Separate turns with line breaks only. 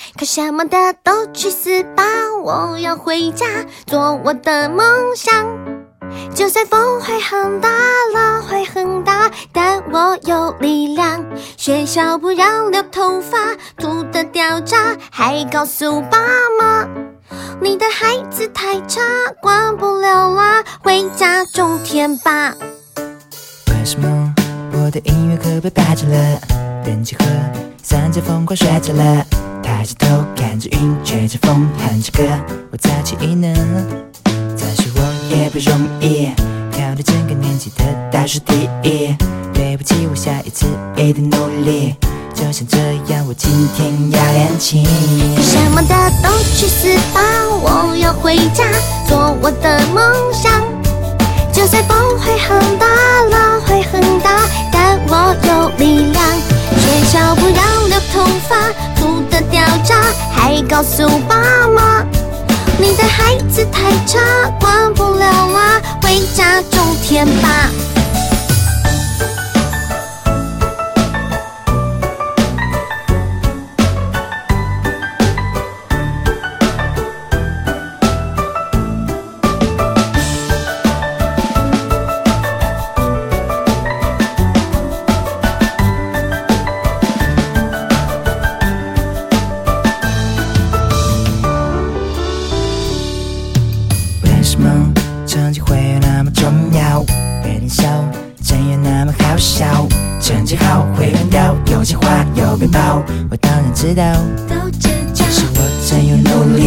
可什么的都去死吧，我要回家做我的梦想。就算风会很大了，会很大，但我有力量。学校不让留头发，秃的掉渣，还告诉爸妈，你的孩子太差，管不了啦，回家种田吧。
为什么我的音乐课被排挤了？人气和三角疯狂睡着了，抬起头看着云，吹着风哼着歌，我早起异能。再说我也不容易，考了整个年级的倒数第一，对不起，我下一次一定努力。就像这样，我今天要练琴。
什么的都去死吧，我要回家做我的梦想。就算风会很大了，会很大，但我有力量。学校不让留头发，秃的掉渣，还告诉爸妈，你的孩子太差，管不了啦，回家种田吧。
为什么成绩会有那么重要？被人笑，真有那么好笑？成绩好会乱掉，有钱花有鞭炮，我当然知道。
都知道，
其实我真有努力。